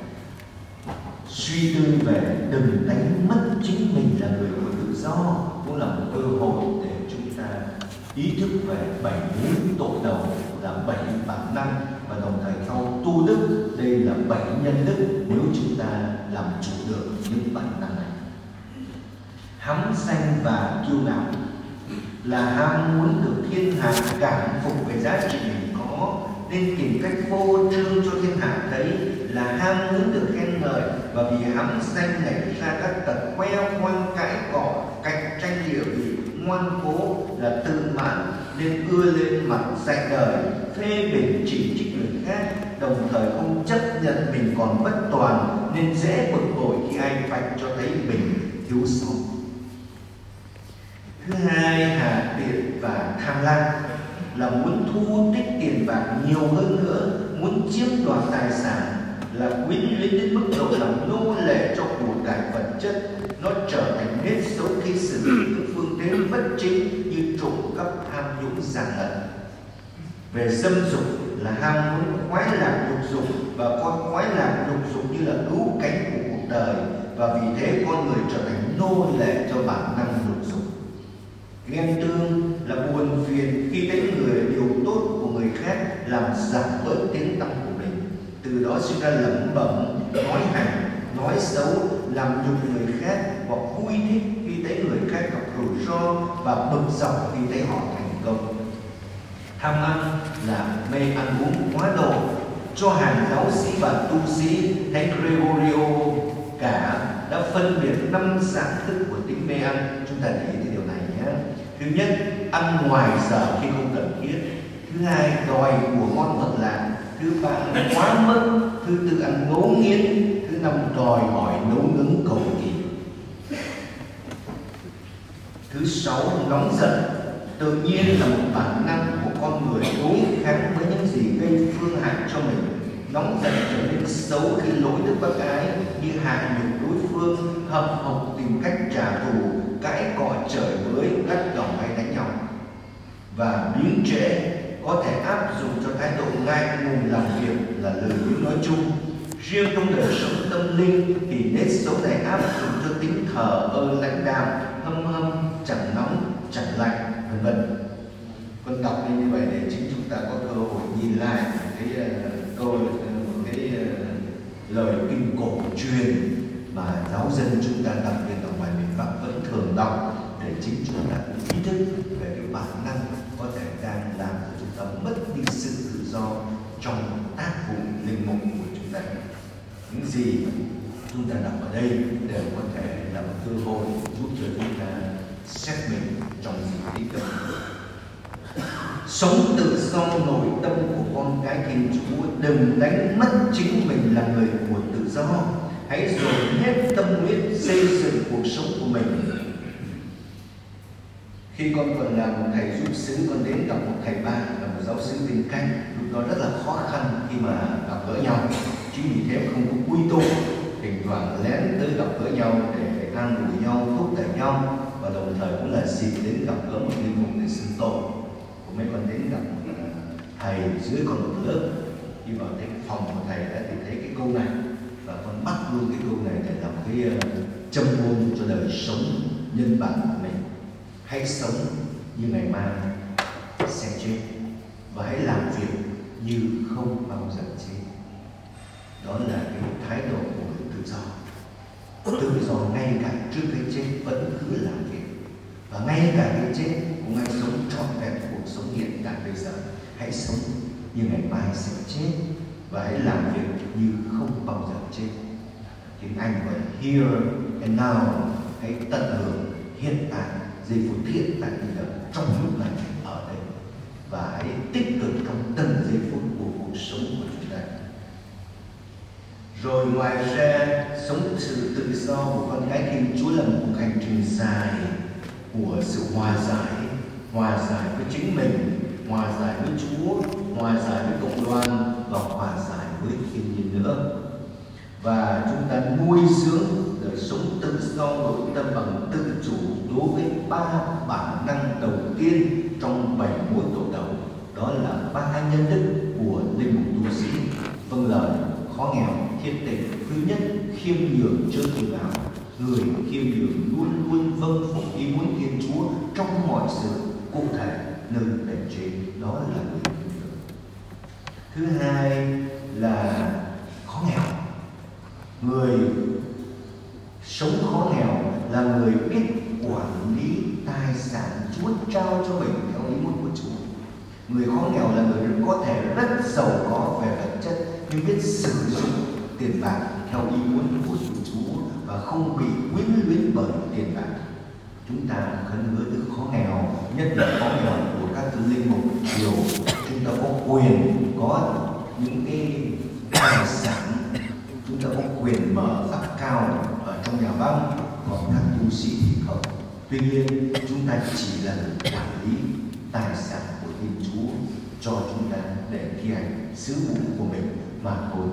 suy tư về đừng đánh mất chính mình là người của tự do, cũng là một cơ hội để chúng ta ý thức về bảy mối tội đầu là bảy bản năng, và đồng thời theo tu đức đây là bảy nhân đức nếu chúng ta làm chủ được những bản năng này. Hám danh và kiêu ngạo là ham muốn được thiên hạ cảm phục về giá trị mình có, nên tìm cách phô trương cho thiên hạ thấy, là ham muốn được khen ngợi, và vì hám danh nảy ra các tật khoe khoang, cãi cọ, cạnh tranh địa vị, ngoan cố, là tự mãn nên ưa lên mặt dạy đời, phê bình chỉ trích người khác, đồng thời không chấp nhận mình còn bất toàn nên dễ bực bội khi ai vạch cho thấy mình thiếu sót. Thứ hai, hà tiện và tham lam là muốn thu tích tiền bạc nhiều hơn nữa, muốn chiếm đoạt tài sản, là quyến luyến đến mức độ làm nô lệ cho của cải vật chất. Nó trở thành nết xấu khi sử dụng những phương thế bất chính như trộm cắp, tham nhũng, gian lận. Về dâm dục là ham muốn khoái lạc dục dục, và coi khoái lạc dục dục như là cứu cánh của cuộc đời, và vì thế con người trở thành nô lệ cho bản năng dục dục. Ghen tương là buồn phiền khi thấy người điều tốt của người khác làm giảm bớt tiếng tăm của mình, từ đó sinh ra lẩm bẩm, nói hành, nói xấu, làm nhục người khác, hoặc vui thích khi thấy người khác gặp rủi ro và bực dọc khi thấy họ thành công. Tham ăn là mê ăn uống quá độ, cho hàng giáo sĩ và tu sĩ Thánh Gregorio cả đã phân biệt năm dạng thức của tính mê ăn. Chúng ta để ý cái điều này nhé. Thứ nhất, ăn ngoài giờ khi không cần thiết. Thứ hai, đòi của ngon vật lạ. Thứ ba, ăn quá mức. Thứ tư, ăn ngấu nghiến. Thứ năm, đòi hỏi nấu nướng cầu kỳ. Thứ sáu, nóng giận. Tự nhiên là một bản năng của con người đối kháng với những gì gây phương hại cho mình. Nóng giận trở nên xấu khi lỗi đức bác ái, như hạ nhục đối phương, hậm hộc tìm cách trả thù, cãi cọ trời với, gắt gỏng hay đánh nhau. Và biến trễ có thể áp dụng cho thái độ ngại ngùng làm việc là lời biếng nói chung. Riêng trong đời sống tâm linh thì nết xấu này áp dụng cho tính thờ ơ lãnh đạm, hâm hâm, chẳng nóng, chẳng lạnh, vân vân. Con đọc lên như vậy để chính chúng ta có cơ hội nhìn lại cái uh, câu cái uh, lời kinh cổ truyền mà giáo dân chúng ta, đặc biệt ở ngoài miền Bắc vẫn thường đọc, để chính chúng ta ý thức về cái bản năng có thể đang làm cho chúng ta mất đi sự tự do gì chúng ta đọc ở đây đều có thể là một cơ hội giúp cho chúng ta xét mình trong dịp lý tưởng. Sống tự do nội tâm của con cái Thiên Chúa, đừng đánh mất chính mình là người của tự do. Hãy dồn hết tâm huyết xây dựng cuộc sống của mình. Khi con còn là một thầy giúp xứ, con đến gặp một thầy ba là một giáo sư bên cạnh, lúc đó rất là khó khăn khi mà gặp gỡ nhau. Chính vì thế không có quy tụ, thỉnh thoảng lén tới gặp gỡ nhau để an ủi nhau, thúc đẩy nhau, và đồng thời cũng là dịp đến gặp gỡ một linh mục để xưng tội. Của mấy con đến gặp một thầy dưới con một lớp, khi vào cái phòng của thầy đã thì thấy cái câu này, và con bắt luôn cái câu này để làm cái uh, châm ngôn cho đời sống nhân bản của mình. Hãy sống như ngày mai sẽ chết, và hãy làm việc như không bao giờ chết. Đó là cái thái độ của người tự do. Tự do ngay cả trước cái chết vẫn cứ làm việc, và ngay cả cái chết cũng hãy sống trọn vẹn cuộc sống hiện tại bây giờ. Hãy sống như ngày mai sẽ chết, và hãy làm việc như không bao giờ chết. Tiếng Anh gọi là here and now. Hãy tận hưởng hiện tại, giây phút hiện tại bây giờ, trong lúc này, ở đây, và hãy tích cực trong từng giây phút của cuộc sống của chúng ta. Rồi ngoài ra, sống sự tự do của con cái Thiên Chúa là một cuộc hành trình dài của sự hòa giải, hòa giải với chính mình, hòa giải với Chúa, hòa giải với cộng đoàn, và hòa giải với thiên nhiên nữa. Và chúng ta nuôi dưỡng đời sống tự do nội tâm bằng tự chủ đối với ba bản năng đầu tiên trong bảy mối tổ đầu. Đó là ba nhân đức của linh mục tu sĩ: vâng lời, khó nghèo, thiết tình. Thứ nhất, khiêm nhường chưa tự hào. Người khiêm nhường luôn luôn vâng phục ý muốn Thiên Chúa trong mọi sự cụ thể nơi bề trên. Đó là người khiêm nhường. Thứ hai là khó nghèo. Người sống khó nghèo là người biết quản lý tài sản Chúa trao cho mình theo ý muốn của Chúa. Người khó nghèo là người có thể rất giàu có về vật chất, nhưng biết sử dụng tiền bạc theo ý muốn của Chúa và không bị quyến luyến bởi tiền bạc. Chúng ta khấn hứa được khó nghèo, nhất là khó nghèo của các thứ linh mục điều chúng ta có quyền có những cái tài sản, chúng ta có quyền mở ấp cao ở trong nhà băng, còn các tu sĩ thì không. Tuy nhiên chúng ta chỉ là quản lý tài sản của Thiên Chúa cho chúng ta để thi hành sứ vụ của mình mà thôi.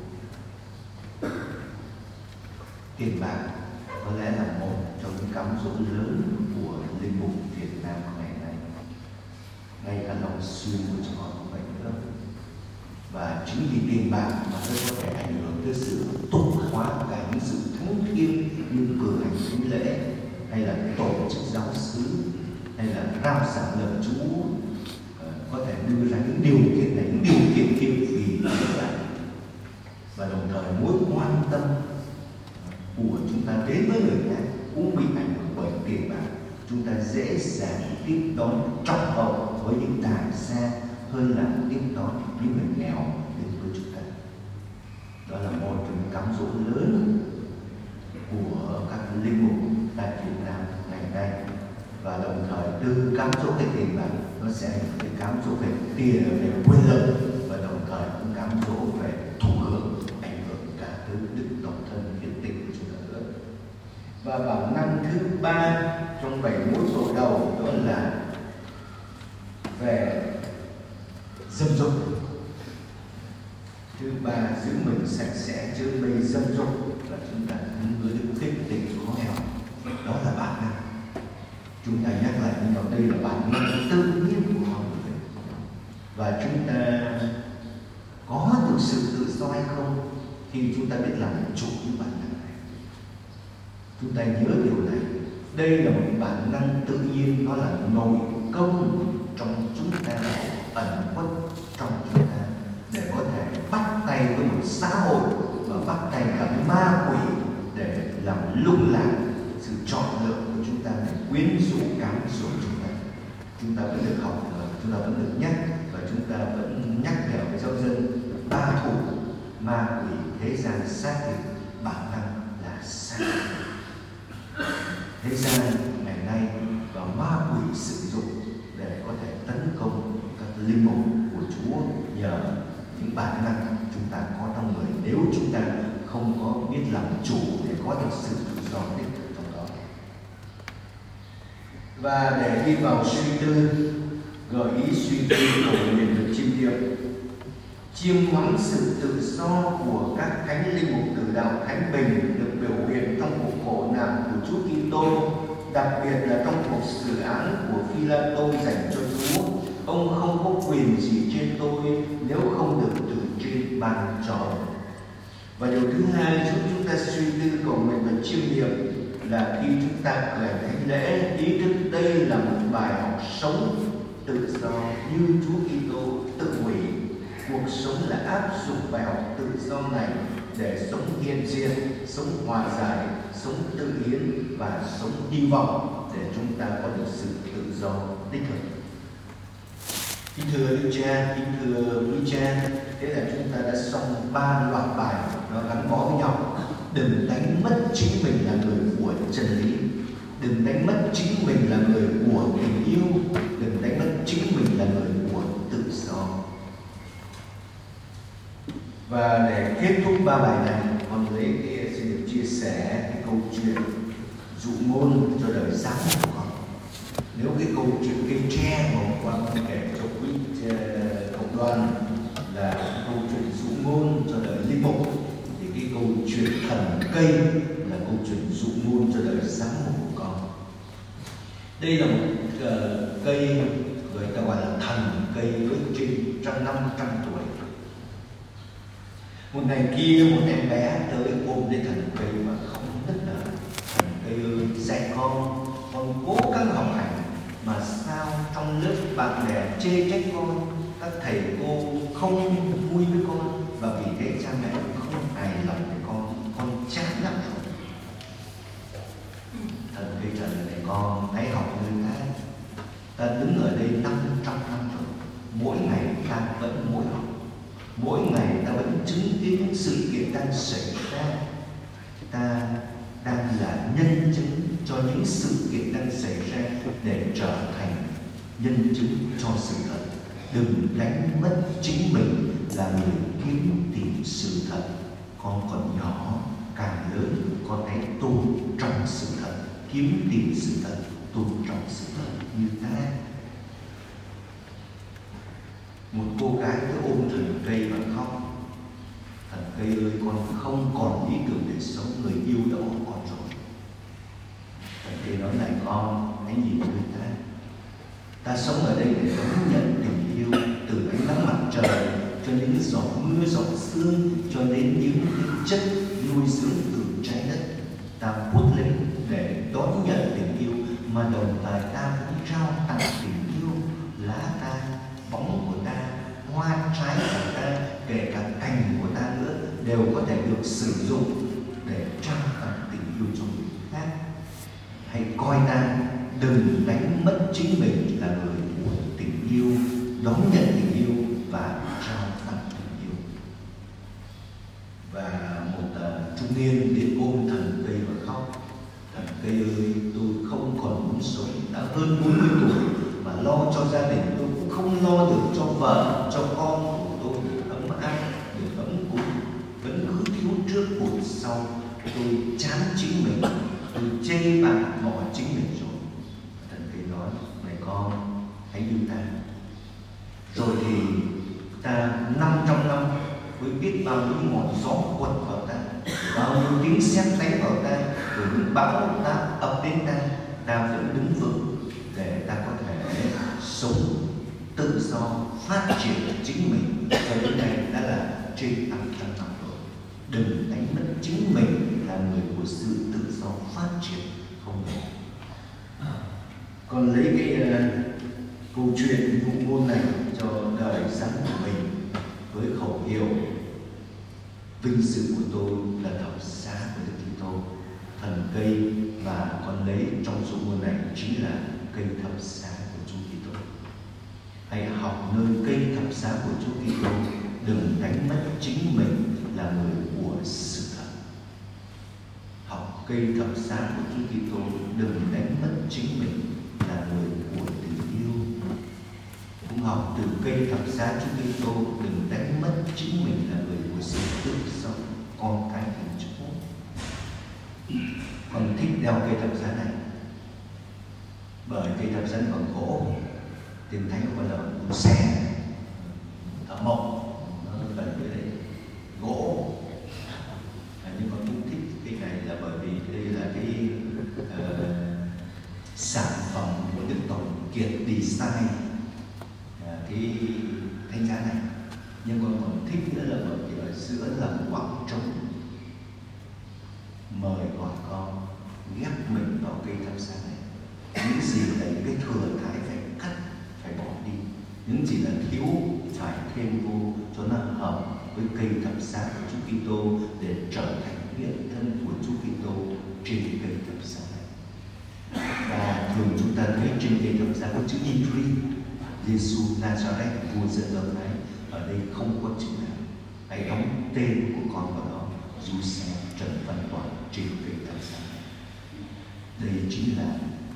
Tiền bạc có lẽ là một trong những cám dỗ lớn của linh mục Việt Nam ngày nay, ngay cả lòng xuyên của chúng họ cũng vậy nữa. Và chính vì tiền bạc mà nó có thể ảnh hưởng tới sự tục hóa cả những sự thánh thiêng như cử hành thánh lễ, hay là tổ chức giáo xứ, hay là rao giảng lời Chúa, có thể đưa ra những điều kiện này, những điều kiện kia vì như vậy. Và đồng thời mối quan tâm của chúng ta đến với người khác cũng bị ảnh hưởng bởi tiền bạc. Chúng ta dễ dàng tiếp đón trọng hậu với những tài xa hơn là tiếp đón những người nghèo đến với chúng ta. Đó là một trong những cám dỗ lớn của các linh mục tại Việt Nam ngày nay. Và đồng thời từ cám dỗ về tiền bạc nó sẽ cái cám dỗ về tiền, về quyền lực, và đồng thời cũng cám dỗ về thụ hưởng, ảnh hưởng cả tới đức độc thân hiện tình của chúng ta nữa. Và bản năng thứ ba trong bảy mối tội đầu đó là về dâm dục. Thứ ba, giữ mình sạch sẽ chớ mây dâm dục, và chúng ta cũng với được kích tình khó nghèo. Đó là bản năng. Chúng ta nhắc lại nhưng mà đây là bản năng tự nhiên của con người. Và chúng ta có thực sự tự do hay không khi chúng ta biết làm chủ những bản năng này. Chúng ta nhớ điều này. Đây là một bản năng tự nhiên, nó là nội công trong chúng ta, ẩn khuất trong chúng ta, để có thể bắt tay với một xã hội và bắt tay cả ma quỷ để làm lung lạc sự chọn lựa của chúng ta, để quyến rũ cám dỗ chúng ta. Chúng ta vẫn được học, chúng ta vẫn được nhắc, và chúng ta vẫn nhắc nhở với giáo dân ba thủ ma quỷ thế gian xác định bản năng là sai. Thế gian ngày nay và ma quỷ sử dụng để có thể tấn công các linh mục của Chúa nhờ những bản năng chúng ta có trong người, nếu chúng ta không có biết làm chủ để có được sự tự do đích thực trong đó. Và để đi vào suy tư, gợi ý suy tư của mình được chiêm nghiệm, chiêm ngắm sự tự do của các thánh linh mục tử đạo Thánh Bình được biểu hiện trong cuộc khổ nạn của Chúa Kitô, đặc biệt là trong cuộc xử án của Phi-la-tô dành cho Chúa. Ông không có quyền gì trên tôi nếu không được từ trên ban cho. Và điều thứ hai giúp chúng ta suy tư cầu nguyện và chiêm nghiệm là khi chúng ta cử hành thánh lễ, ý thức đây là một bài học sống tự do như Chúa Kitô tự hủy. Cuộc sống là áp dụng bài học tự do này để sống hiện diện, sống hòa giải, sống tự hiến và sống hy vọng để chúng ta có được sự tự do đích thực. Kính thưa Đức Cha, kính thưa quý cha, thế là chúng ta đã xong ba loạt bài nó gắn bó với nhau. Đừng đánh mất chính mình là người của chân lý, đừng đánh mất chính mình là người của tình yêu, đừng đánh mất chính mình là người của tự do. Và để kết thúc ba bài này, con lấy cái xin được chia sẻ cái câu chuyện dụ ngôn cho đời sống của con. Nếu cái câu chuyện cây tre mà con kể cho quý cộng đoàn là câu chuyện dụ ngôn cho đời linh mục, thì cái câu chuyện thần cây là câu chuyện dụ ngôn cho đời giám mục của con. Đây là một uh, cây người ta gọi là thần cây với trên trăm năm trăm tuổi. Một ngày kia một em bé tới ôm lấy thần cây mà không nức nở. Thần cây ơi, dạy con, con cố gắng học hành mà sao trong lớp bạn bè chê trách con, các thầy cô không vui với con, và vì thế cha mẹ không hài lòng với con, con chán lắm rồi. Thần cây trả lời này, con hãy học như thế. Ta đứng ở đây năm trăm năm rồi, mỗi ngày ta vẫn mỗi học, mỗi ngày ta vẫn chứng kiến những sự kiện đang xảy ra. Ta đang là nhân chứng cho những sự kiện đang xảy ra để trở thành nhân chứng cho sự thật. Đừng đánh mất chính mình là người kiếm tìm sự thật. Con còn nhỏ, càng lớn con hãy tôn trọng sự thật, kiếm tìm sự thật, tôn trọng sự thật như thế. Một cô gái cứ ôm thần cây mà khóc. Thần cây ơi, con không còn ý tưởng để sống, người yêu đã ôm con rồi. Thần cây nói này, con hãy nhìn người ta. Ta sống ở đây để đón nhận tình yêu, từ ánh nắng mặt trời cho đến những giọt mưa giọt sương, cho đến những chất nuôi dưỡng từ trái đất. Ta hút lên để đón nhận tình yêu, mà đồng thời ta cũng trao tặng tình yêu. Lá ta, bóng của ta, hoa trái của ta, kể cả cành của ta nữa, đều có thể được sử dụng để trao tặng tình yêu cho người khác. Hãy coi ta, đừng đánh mất chính mình là người của tình yêu, đón nhận tình yêu và trao tặng tình yêu. Và một uh, trung niên đến ôm thần cây và khóc. Thần cây ơi, tôi không còn muốn sống, đã hơn bốn mươi tuổi mà lo cho gia đình tôi cũng không lo được cho vợ, cho con của tôi được ấm áp, được ấm cúng, vẫn cứ thiếu trước hụt sau. Tôi chán chính mình, tôi chê bạc bỏ chính mình rồi. Thần cây nói, này con, hãy yêu ta. Rồi thì ta năm trăm năm với biết bao nhiêu ngọn gió quật vào ta, bao nhiêu tiếng sét đánh vào ta, rồi những bão ta ập đến ta, ta vẫn đứng vững để ta có thể sống tự do, phát triển chính mình. Cho đến nay đã là trên năm trăm năm rồi. Đừng đánh mất chính mình là người của sự tự do phát triển không thể. Còn lấy cái uh, câu chuyện dụ ngôn này cho đời sống của mình với khẩu hiệu vinh dự của tôi là thập giá của Đức Kitô. Thần cây và con lấy trong dụ ngôn này chính là cây thập giá của Chúa Kitô. Hãy học nơi cây thập giá của Chúa Kitô, đừng đánh mất chính mình là người của sự thật. Học cây thập giá của Chúa Kitô, đừng đánh mất chính mình là người của tình yêu. Cũng học từ cây thập giá Chúa Kitô, đừng đánh mất chính mình là người của sự tự do, con cái Thiên Chúa. Con thích đeo cây thập giá này bởi cây thập giá bằng gỗ, Tiên Thánh gọi là một xe thợ mộc, nó gần với đấy gỗ. À, nhưng con cũng thích cái này là bởi vì đây là cái uh, sản phẩm của Đức Tổng Kiệt design uh, cái thánh giá này. Nhưng con còn thích nữa là bởi vì ở giữa là khoảng trống, mời gọi con ghép mình vào cây thập giá này. Những gì là những cái thừa thãi phải cắt, phải bỏ đi. Những gì là thiếu phải thêm vô cho nó hợp với cây thập giá của Chúa Kitô để trở thành hiện thân của Chúa Kitô trên cây thập giá này. Và thường chúng ta thấy trên cây thập giá có chữ Idri, Giêsu Nazareth, vua dân đông ấy. Ở đây không có chữ nào. Hãy đóng tên của con vào đó, Giuse Trần Văn Toàn trên cây thập giá này. Đây chính là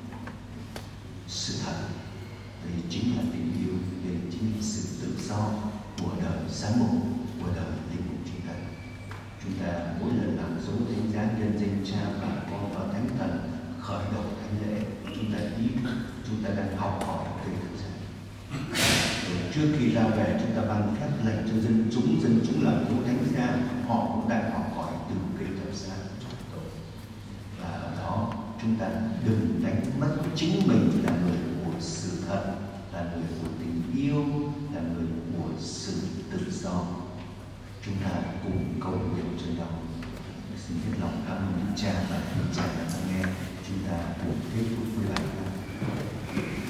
sự thật, đây chính là tình yêu, đây chính là sự tự do của đời giám mục, của đời linh mục chúng ta. Chúng ta mỗi lần làm dấu thánh giá nhân danh Cha và Con và Thánh Thần khởi đầu thánh lễ, chúng ta ý thức chúng ta đang học hỏi cây thập giá. Rồi trước khi ra về, chúng ta ban phép lệnh cho dân chúng, dân chúng làm dấu thánh giá, họ cũng đang học hỏi từ cây thập giá của chúng tôi. Và ở đó chúng ta đừng đánh mất chính mình là người của sự thật, là người của tình yêu, là người của sự tự do. Chúng ta cùng cầu nguyện cho nhau. Xin hết lòng cảm ơn Đức Cha và Đức Cha đã nghe. Chúng ta cùng kết thúc với bài ca.